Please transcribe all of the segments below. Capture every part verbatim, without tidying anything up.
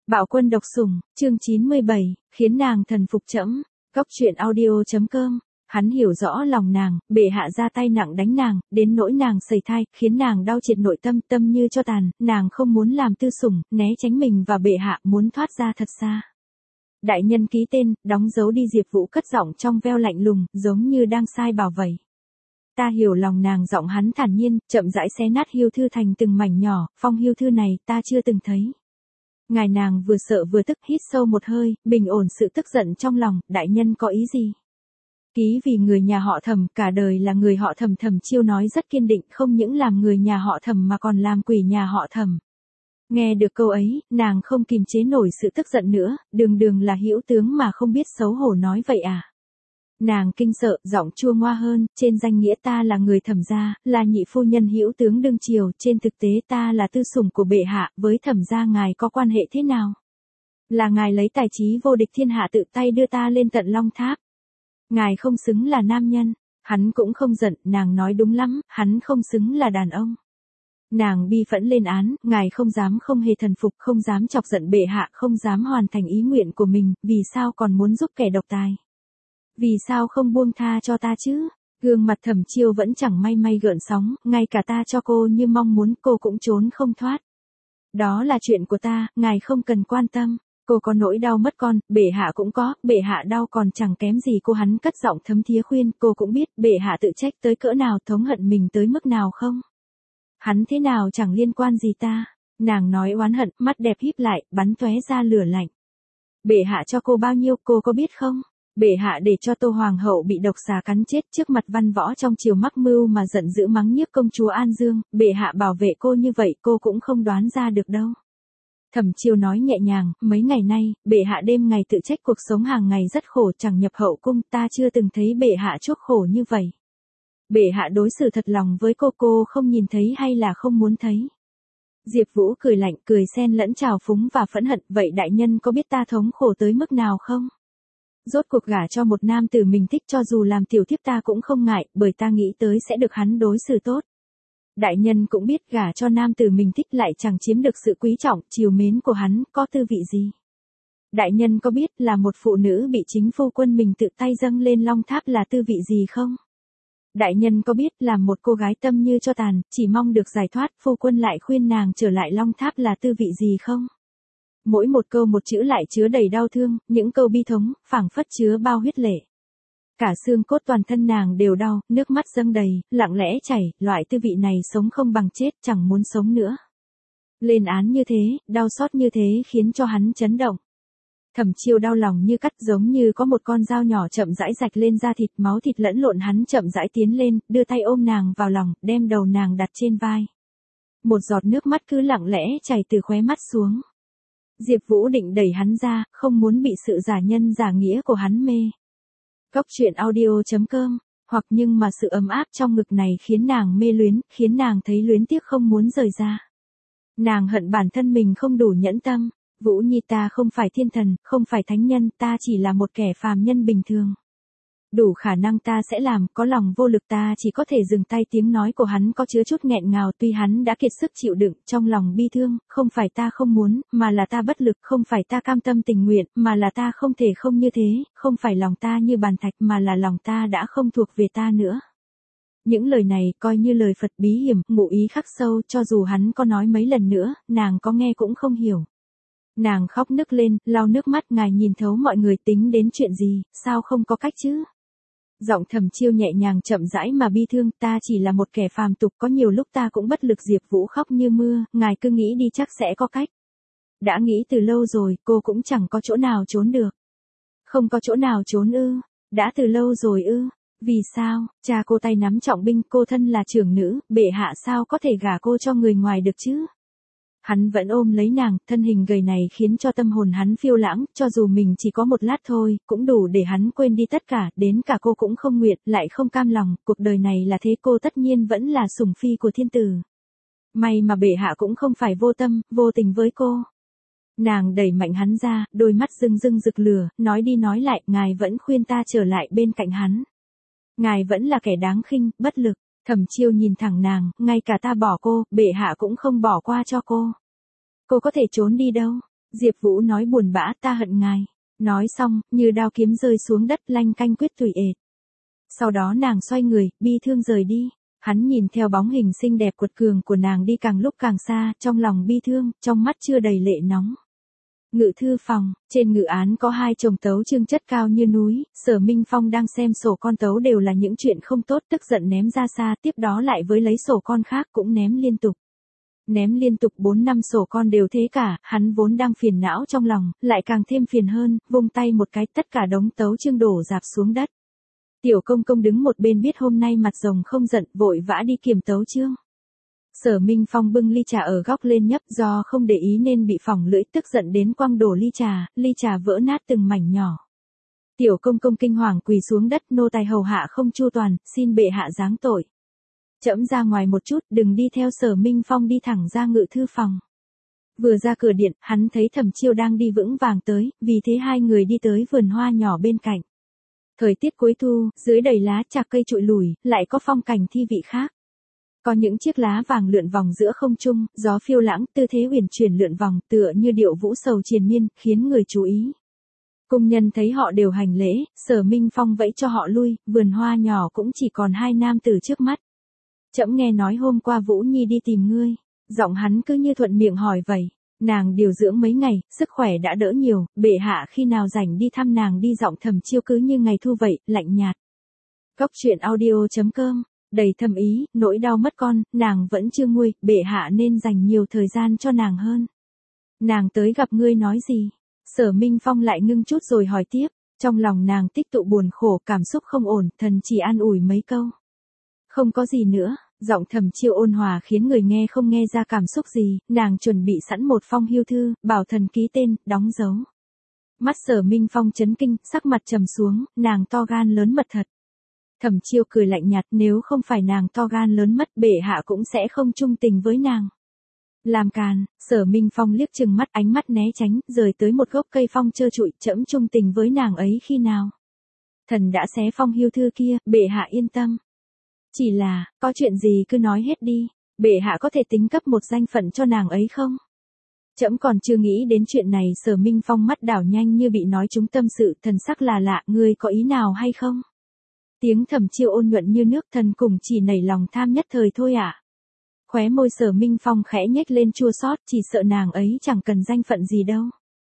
Bạo quân độc sủng, chương chín mươi bảy, khiến nàng thần phục trẫm. Góc truyện audio chấm com. Hắn hiểu rõ lòng nàng, bệ hạ ra tay nặng đánh nàng, đến nỗi nàng sẩy thai, khiến nàng đau triệt nội tâm, tâm như cho tàn, nàng không muốn làm tư sủng, né tránh mình và bệ hạ, muốn thoát ra thật xa. Đại nhân ký tên, đóng dấu đi. Diệp Vũ cất giọng trong veo lạnh lùng, giống như đang sai bảo vậy. Ta hiểu lòng nàng. Giọng hắn thản nhiên, chậm rãi xé nát hưu thư thành từng mảnh nhỏ, phong hưu thư này ta chưa từng thấy. Ngài nàng vừa sợ vừa tức, hít sâu một hơi, bình ổn sự tức giận trong lòng, đại nhân có ý gì? Ký vì người nhà họ Thẩm, cả đời là người họ Thẩm. Thẩm Chiêu nói rất kiên định, không những làm người nhà họ Thẩm mà còn làm quỷ nhà họ Thẩm. Nghe được câu ấy, nàng không kìm chế nổi sự tức giận nữa, đường đường là hữu tướng mà không biết xấu hổ nói vậy à? Nàng kinh sợ, giọng chua ngoa hơn, trên danh nghĩa ta là người Thẩm gia, là nhị phu nhân hữu tướng đương triều, trên thực tế ta là tư sủng của bệ hạ, với Thẩm gia ngài có quan hệ thế nào? Là ngài lấy tài trí vô địch thiên hạ tự tay đưa ta lên tận Long Tháp. Ngài không xứng là nam nhân. Hắn cũng không giận, nàng nói đúng lắm, hắn không xứng là đàn ông. Nàng bi phẫn lên án, ngài không dám không hề thần phục, không dám chọc giận bệ hạ, không dám hoàn thành ý nguyện của mình, vì sao còn muốn giúp kẻ độc tài? Vì sao không buông tha cho ta chứ? Gương mặt Thẩm Chiêu vẫn chẳng may may gợn sóng, ngay cả ta cho cô như mong muốn cô cũng trốn không thoát. Đó là chuyện của ta, ngài không cần quan tâm. Cô có nỗi đau mất con, bệ hạ cũng có, bệ hạ đau còn chẳng kém gì cô. Hắn cất giọng thấm thía khuyên, cô cũng biết bệ hạ tự trách tới cỡ nào, thống hận mình tới mức nào không? Hắn thế nào chẳng liên quan gì ta. Nàng nói oán hận, mắt đẹp híp lại, bắn tóe ra lửa lạnh. Bệ hạ cho cô bao nhiêu, cô có biết không? Bệ hạ để cho Tô Hoàng hậu bị độc xà cắn chết trước mặt văn võ trong triều mắc mưu mà giận dữ mắng nhiếc công chúa An Dương, bệ hạ bảo vệ cô như vậy cô cũng không đoán ra được đâu. Thẩm Chiêu nói nhẹ nhàng, mấy ngày nay, bệ hạ đêm ngày tự trách, cuộc sống hàng ngày rất khổ, chẳng nhập hậu cung, ta chưa từng thấy bệ hạ chuốc khổ như vậy. Bệ hạ đối xử thật lòng với cô, cô không nhìn thấy hay là không muốn thấy? Diệp Vũ cười lạnh, cười xen lẫn trào phúng và phẫn hận, vậy đại nhân có biết ta thống khổ tới mức nào không? Rốt cuộc gả cho một nam tử mình thích, cho dù làm tiểu thiếp ta cũng không ngại, bởi ta nghĩ tới sẽ được hắn đối xử tốt. Đại nhân cũng biết gả cho nam tử mình thích lại chẳng chiếm được sự quý trọng, chiều mến của hắn, có tư vị gì? Đại nhân có biết là một phụ nữ bị chính phu quân mình tự tay dâng lên Long Tháp là tư vị gì không? Đại nhân có biết là một cô gái tâm như cho tàn, chỉ mong được giải thoát, phu quân lại khuyên nàng trở lại Long Tháp là tư vị gì không? Mỗi một câu một chữ lại chứa đầy đau thương, những câu bi thống, phảng phất chứa bao huyết lệ. Cả xương cốt toàn thân nàng đều đau, nước mắt dâng đầy, lặng lẽ chảy, loại tư vị này sống không bằng chết, chẳng muốn sống nữa. Lên án như thế, đau xót như thế khiến cho hắn chấn động. Thẩm Chiêu đau lòng như cắt, giống như có một con dao nhỏ chậm rãi rạch lên da thịt, máu thịt lẫn lộn. Hắn chậm rãi tiến lên, đưa tay ôm nàng vào lòng, đem đầu nàng đặt trên vai. Một giọt nước mắt cứ lặng lẽ chảy từ khóe mắt xuống. Diệp Vũ định đẩy hắn ra, không muốn bị sự giả nhân giả nghĩa của hắn mê. Góc truyện audio chấm com. Hoặc nhưng mà sự ấm áp trong ngực này khiến nàng mê luyến, khiến nàng thấy luyến tiếc không muốn rời ra. Nàng hận bản thân mình không đủ nhẫn tâm. Vũ Nhi, ta không phải thiên thần, không phải thánh nhân, ta chỉ là một kẻ phàm nhân bình thường. Đủ khả năng ta sẽ làm, có lòng vô lực ta chỉ có thể dừng tay. Tiếng nói của hắn có chứa chút nghẹn ngào, tuy hắn đã kiệt sức chịu đựng, trong lòng bi thương, không phải ta không muốn, mà là ta bất lực, không phải ta cam tâm tình nguyện, mà là ta không thể không như thế, không phải lòng ta như bàn thạch, mà là lòng ta đã không thuộc về ta nữa. Những lời này coi như lời Phật bí hiểm, ngụ ý khắc sâu, cho dù hắn có nói mấy lần nữa, nàng có nghe cũng không hiểu. Nàng khóc nức lên, lau nước mắt, ngài nhìn thấu mọi người, tính đến chuyện gì, sao không có cách chứ? Giọng Thẩm Chiêu nhẹ nhàng chậm rãi mà bi thương, ta chỉ là một kẻ phàm tục, có nhiều lúc ta cũng bất lực. Diệp Vũ khóc như mưa, ngài cứ nghĩ đi chắc sẽ có cách. Đã nghĩ từ lâu rồi, cô cũng chẳng có chỗ nào trốn được. Không có chỗ nào trốn ư? Đã từ lâu rồi ư? Vì sao? Cha cô tay nắm trọng binh, cô thân là trưởng nữ, bệ hạ sao có thể gả cô cho người ngoài được chứ? Hắn vẫn ôm lấy nàng, thân hình gầy này khiến cho tâm hồn hắn phiêu lãng, cho dù mình chỉ có một lát thôi, cũng đủ để hắn quên đi tất cả, đến cả cô cũng không nguyện, lại không cam lòng, cuộc đời này là thế, cô tất nhiên vẫn là sủng phi của thiên tử. May mà bệ hạ cũng không phải vô tâm, vô tình với cô. Nàng đẩy mạnh hắn ra, đôi mắt rưng rưng rực lửa, nói đi nói lại, ngài vẫn khuyên ta trở lại bên cạnh hắn. Ngài vẫn là kẻ đáng khinh, bất lực. Thẩm Chiêu nhìn thẳng nàng, ngay cả ta bỏ cô, bệ hạ cũng không bỏ qua cho cô. Cô có thể trốn đi đâu? Diệp Vũ nói buồn bã, ta hận ngài. Nói xong, như đao kiếm rơi xuống đất lanh canh quyết tùy ệt. Sau đó nàng xoay người, bi thương rời đi. Hắn nhìn theo bóng hình xinh đẹp quật cường của nàng đi càng lúc càng xa, trong lòng bi thương, trong mắt chưa đầy lệ nóng. Ngự thư phòng, trên ngự án có hai chồng tấu chương chất cao như núi, Sở Minh Phong đang xem sổ con tấu đều là những chuyện không tốt, tức giận ném ra xa, tiếp đó lại với lấy sổ con khác cũng ném liên tục. Ném liên tục bốn năm sổ con đều thế cả, hắn vốn đang phiền não trong lòng, lại càng thêm phiền hơn, vung tay một cái tất cả đống tấu chương đổ rạp xuống đất. Tiểu công công đứng một bên biết hôm nay mặt rồng không giận, vội vã đi kiểm tấu chương. Sở Minh Phong bưng ly trà ở góc lên nhấp, do không để ý nên bị phỏng lưỡi, tức giận đến quăng đổ ly trà, ly trà vỡ nát từng mảnh nhỏ. Tiểu công công kinh hoàng quỳ xuống đất, nô tài hầu hạ không chu toàn, xin bệ hạ giáng tội. Trẫm ra ngoài một chút, đừng đi theo. Sở Minh Phong đi thẳng ra ngự thư phòng. Vừa ra cửa điện, hắn thấy Thẩm Chiêu đang đi vững vàng tới, vì thế hai người đi tới vườn hoa nhỏ bên cạnh. Thời tiết cuối thu, dưới đầy lá trà cây trụi lủi, lại có phong cảnh thi vị khác. Có những chiếc lá vàng lượn vòng giữa không trung, gió phiêu lãng, tư thế uyển chuyển lượn vòng, tựa như điệu vũ sầu triền miên, khiến người chú ý. Cung nhân thấy họ đều hành lễ, Sở Minh Phong vẫy cho họ lui, vườn hoa nhỏ cũng chỉ còn hai nam tử trước mắt. Trẫm nghe nói hôm qua Vũ Nhi đi tìm ngươi, giọng hắn cứ như thuận miệng hỏi vậy. Nàng điều dưỡng mấy ngày, sức khỏe đã đỡ nhiều, bệ hạ khi nào rảnh đi thăm nàng đi. Giọng Thẩm Chiêu cứ như ngày thu vậy, lạnh nhạt. Góc truyện audio chấm com, đầy thâm ý, nỗi đau mất con, nàng vẫn chưa nguôi, bệ hạ nên dành nhiều thời gian cho nàng hơn. Nàng tới gặp ngươi nói gì? Sở Minh Phong lại ngưng chút rồi hỏi tiếp, trong lòng nàng tích tụ buồn khổ, cảm xúc không ổn, thần chỉ an ủi mấy câu. Không có gì nữa. Giọng Thẩm Chiêu ôn hòa khiến người nghe không nghe ra cảm xúc gì, nàng chuẩn bị sẵn một phong hưu thư, bảo thần ký tên, đóng dấu. Mắt Sở Minh Phong chấn kinh, sắc mặt trầm xuống, nàng to gan lớn mật thật. Thẩm Chiêu cười lạnh nhạt, nếu không phải nàng to gan lớn mật, bệ hạ cũng sẽ không trung tình với nàng. Làm càn. Sở Minh Phong liếc chừng mắt, ánh mắt né tránh, rời tới một gốc cây phong trơ trụi, trẫm trung tình với nàng ấy khi nào? Thần đã xé phong hưu thư kia, bệ hạ yên tâm. Chỉ là, có chuyện gì cứ nói hết đi, bệ hạ có thể tính cấp một danh phận cho nàng ấy không? Trẫm còn chưa nghĩ đến chuyện này. Sở Minh Phong mắt đảo nhanh như bị nói trúng tâm sự, thần sắc là lạ, ngươi có ý nào hay không? Tiếng Thẩm Chiêu ôn nhuận như nước, thần cùng chỉ nảy lòng tham nhất thời thôi ạ. À? Khóe môi Sở Minh Phong khẽ nhếch lên chua xót, chỉ sợ nàng ấy chẳng cần danh phận gì đâu.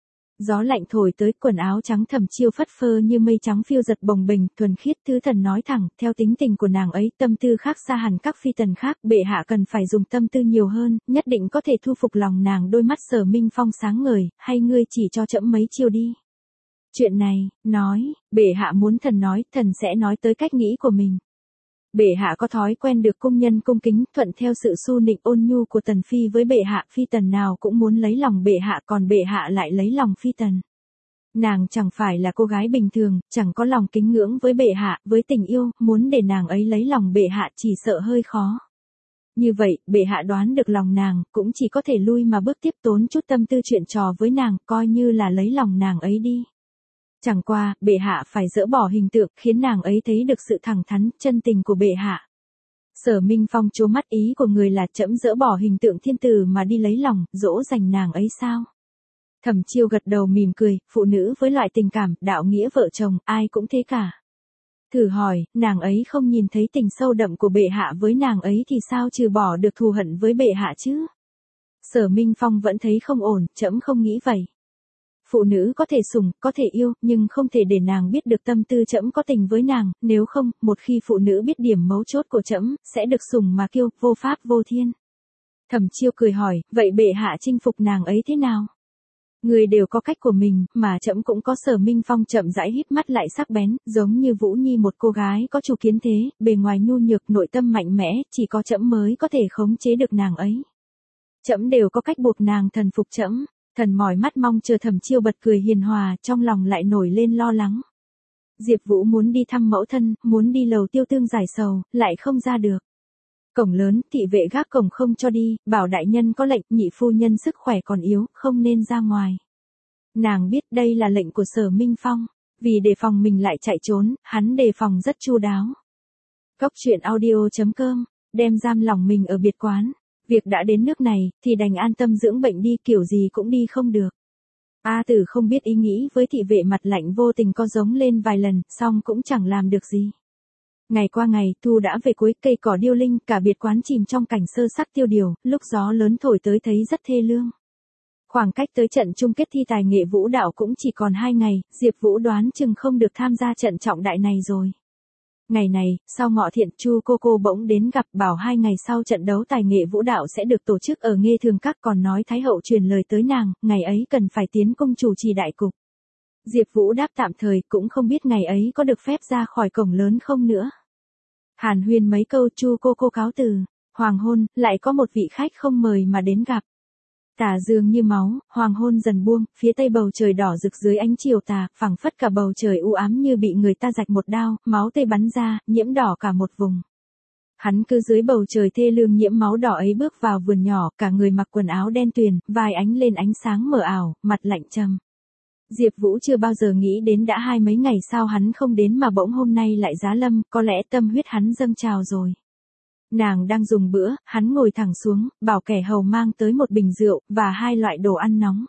Gió lạnh thổi tới, quần áo trắng Thẩm Chiêu phất phơ như mây trắng phiêu giật bồng bềnh, thuần khiết. Thứ thần nói thẳng, theo tính tình của nàng ấy, tâm tư khác xa hẳn các phi tần khác, bệ hạ cần phải dùng tâm tư nhiều hơn, nhất định có thể thu phục lòng nàng. Đôi mắt Sở Minh Phong sáng ngời, hay ngươi chỉ cho trẫm mấy chiêu đi. Chuyện này, nói, bệ hạ muốn thần nói, thần sẽ nói tới cách nghĩ của mình. Bệ hạ có thói quen được cung nhân cung kính, thuận theo sự su nịnh ôn nhu của tần phi với bệ hạ, phi tần nào cũng muốn lấy lòng bệ hạ, còn bệ hạ lại lấy lòng phi tần. Nàng chẳng phải là cô gái bình thường, chẳng có lòng kính ngưỡng với bệ hạ, với tình yêu, muốn để nàng ấy lấy lòng bệ hạ chỉ sợ hơi khó. Như vậy, bệ hạ đoán được lòng nàng, cũng chỉ có thể lui mà bước tiếp, tốn chút tâm tư chuyện trò với nàng, coi như là lấy lòng nàng ấy đi. Chẳng qua, bệ hạ phải dỡ bỏ hình tượng, khiến nàng ấy thấy được sự thẳng thắn, chân tình của bệ hạ. Sở Minh Phong trố mắt, ý của người là trẫm dỡ bỏ hình tượng thiên tử mà đi lấy lòng, dỗ dành nàng ấy sao? Thẩm Chiêu gật đầu mỉm cười, phụ nữ với loại tình cảm, đạo nghĩa vợ chồng, ai cũng thế cả. Thử hỏi, nàng ấy không nhìn thấy tình sâu đậm của bệ hạ với nàng ấy thì sao trừ bỏ được thù hận với bệ hạ chứ? Sở Minh Phong vẫn thấy không ổn, trẫm không nghĩ vậy. Phụ nữ có thể sủng, có thể yêu, nhưng không thể để nàng biết được tâm tư trẫm có tình với nàng, nếu không, một khi phụ nữ biết điểm mấu chốt của trẫm, sẽ được sủng mà kiêu, vô pháp vô thiên. Thẩm Chiêu cười hỏi, vậy bệ hạ chinh phục nàng ấy thế nào? Người đều có cách của mình, mà trẫm cũng có. Sở Minh Phong chậm rãi híp mắt lại sắc bén, giống như Vũ Nhi một cô gái có chủ kiến thế, bề ngoài nhu nhược, nội tâm mạnh mẽ, chỉ có trẫm mới có thể khống chế được nàng ấy. Trẫm đều có cách buộc nàng thần phục trẫm. Thần mỏi mắt mong chờ. Thẩm Chiêu bật cười hiền hòa, trong lòng lại nổi lên lo lắng. Diệp Vũ muốn đi thăm mẫu thân, muốn đi lầu Tiêu Tương giải sầu, lại không ra được. Cổng lớn, thị vệ gác cổng không cho đi, bảo đại nhân có lệnh, nhị phu nhân sức khỏe còn yếu, không nên ra ngoài. Nàng biết đây là lệnh của Sở Minh Phong, vì đề phòng mình lại chạy trốn, hắn đề phòng rất chu đáo. Góc truyện audio chấm com, đem giam lòng mình ở biệt quán. Việc đã đến nước này, thì đành an tâm dưỡng bệnh đi, kiểu gì cũng đi không được. A Tử không biết ý nghĩ với thị vệ mặt lạnh vô tình có giống lên vài lần, xong cũng chẳng làm được gì. Ngày qua ngày, thu đã về cuối, cây cỏ điêu linh, cả biệt quán chìm trong cảnh sơ sắc tiêu điều, lúc gió lớn thổi tới thấy rất thê lương. Khoảng cách tới trận chung kết thi tài nghệ vũ đạo cũng chỉ còn hai ngày, Diệp Vũ đoán chừng không được tham gia trận trọng đại này rồi. Ngày này, sau ngọ thiện, Chu cô cô bỗng đến gặp, bảo hai ngày sau trận đấu tài nghệ vũ đạo sẽ được tổ chức ở Nghê Thường Các, còn nói Thái hậu truyền lời tới nàng, ngày ấy cần phải tiến cung chủ trì đại cục. Diệp Vũ đáp tạm thời, cũng không biết ngày ấy có được phép ra khỏi cổng lớn không nữa. Hàn huyên mấy câu, Chu cô cô cáo từ. Hoàng hôn, lại có một vị khách không mời mà đến gặp. Tà dương như máu, hoàng hôn dần buông, phía tây bầu trời đỏ rực dưới ánh chiều tà, phẳng phất cả bầu trời u ám như bị người ta rạch một đao, máu tươi bắn ra, nhiễm đỏ cả một vùng. Hắn cứ dưới bầu trời thê lương nhiễm máu đỏ ấy bước vào vườn nhỏ, cả người mặc quần áo đen tuyền, vai ánh lên ánh sáng mờ ảo, mặt lạnh trầm. Diệp Vũ chưa bao giờ nghĩ đến đã hai mấy ngày sau hắn không đến mà bỗng hôm nay lại giá lâm, có lẽ tâm huyết hắn dâng trào rồi. Nàng đang dùng bữa, hắn ngồi thẳng xuống, bảo kẻ hầu mang tới một bình rượu, và hai loại đồ ăn nóng.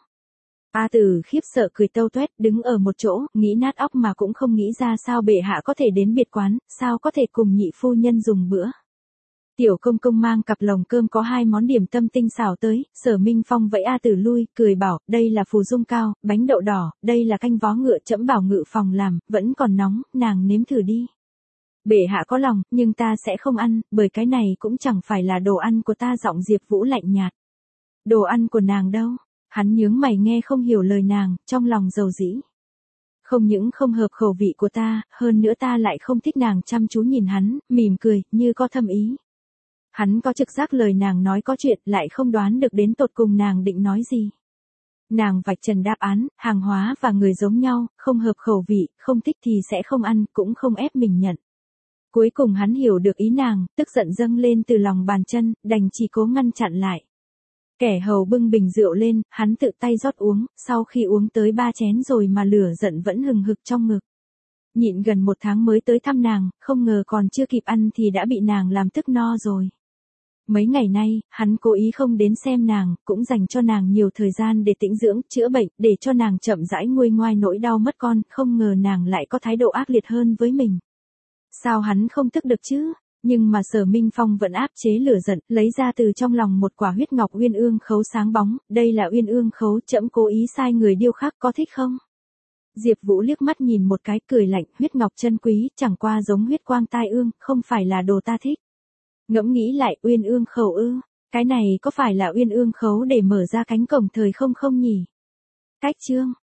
A Tử khiếp sợ cười tâu tuét, đứng ở một chỗ, nghĩ nát óc mà cũng không nghĩ ra sao bệ hạ có thể đến biệt quán, sao có thể cùng nhị phu nhân dùng bữa. Tiểu công công mang cặp lồng cơm có hai món điểm tâm tinh xảo tới, Sở Minh Phong vẫy A Tử lui, cười bảo, đây là phù dung cao, bánh đậu đỏ, đây là canh vó ngựa trẫm bảo ngự phòng làm, vẫn còn nóng, nàng nếm thử đi. Bệ hạ có lòng, nhưng ta sẽ không ăn, bởi cái này cũng chẳng phải là đồ ăn của ta. Giọng Diệp Vũ lạnh nhạt. Đồ ăn của nàng đâu? Hắn nhướng mày nghe không hiểu lời nàng, trong lòng dầu dĩ. Không những không hợp khẩu vị của ta, hơn nữa ta lại không thích. Nàng chăm chú nhìn hắn, mỉm cười, như có thâm ý. Hắn có trực giác lời nàng nói có chuyện, lại không đoán được đến tột cùng nàng định nói gì. Nàng vạch trần đáp án, hàng hóa và người giống nhau, không hợp khẩu vị, không thích thì sẽ không ăn, cũng không ép mình nhận. Cuối cùng hắn hiểu được ý nàng, tức giận dâng lên từ lòng bàn chân, đành chỉ cố ngăn chặn lại. Kẻ hầu bưng bình rượu lên, hắn tự tay rót uống, sau khi uống tới ba chén rồi mà lửa giận vẫn hừng hực trong ngực. Nhịn gần một tháng mới tới thăm nàng, không ngờ còn chưa kịp ăn thì đã bị nàng làm tức no rồi. Mấy ngày nay, hắn cố ý không đến xem nàng, cũng dành cho nàng nhiều thời gian để tĩnh dưỡng, chữa bệnh, để cho nàng chậm rãi nguôi ngoai nỗi đau mất con, không ngờ nàng lại có thái độ ác liệt hơn với mình. Sao hắn không tức được chứ? Nhưng mà Sở Minh Phong vẫn áp chế lửa giận, lấy ra từ trong lòng một quả huyết ngọc uyên ương khấu sáng bóng, đây là uyên ương khấu, trẫm cố ý sai người điêu khắc, có thích không? Diệp Vũ liếc mắt nhìn một cái, cười lạnh, huyết ngọc chân quý, chẳng qua giống huyết quang tai ương, không phải là đồ ta thích. Ngẫm nghĩ lại, uyên ương khấu ư? Cái này có phải là uyên ương khấu để mở ra cánh cổng thời không không nhỉ? Cách chương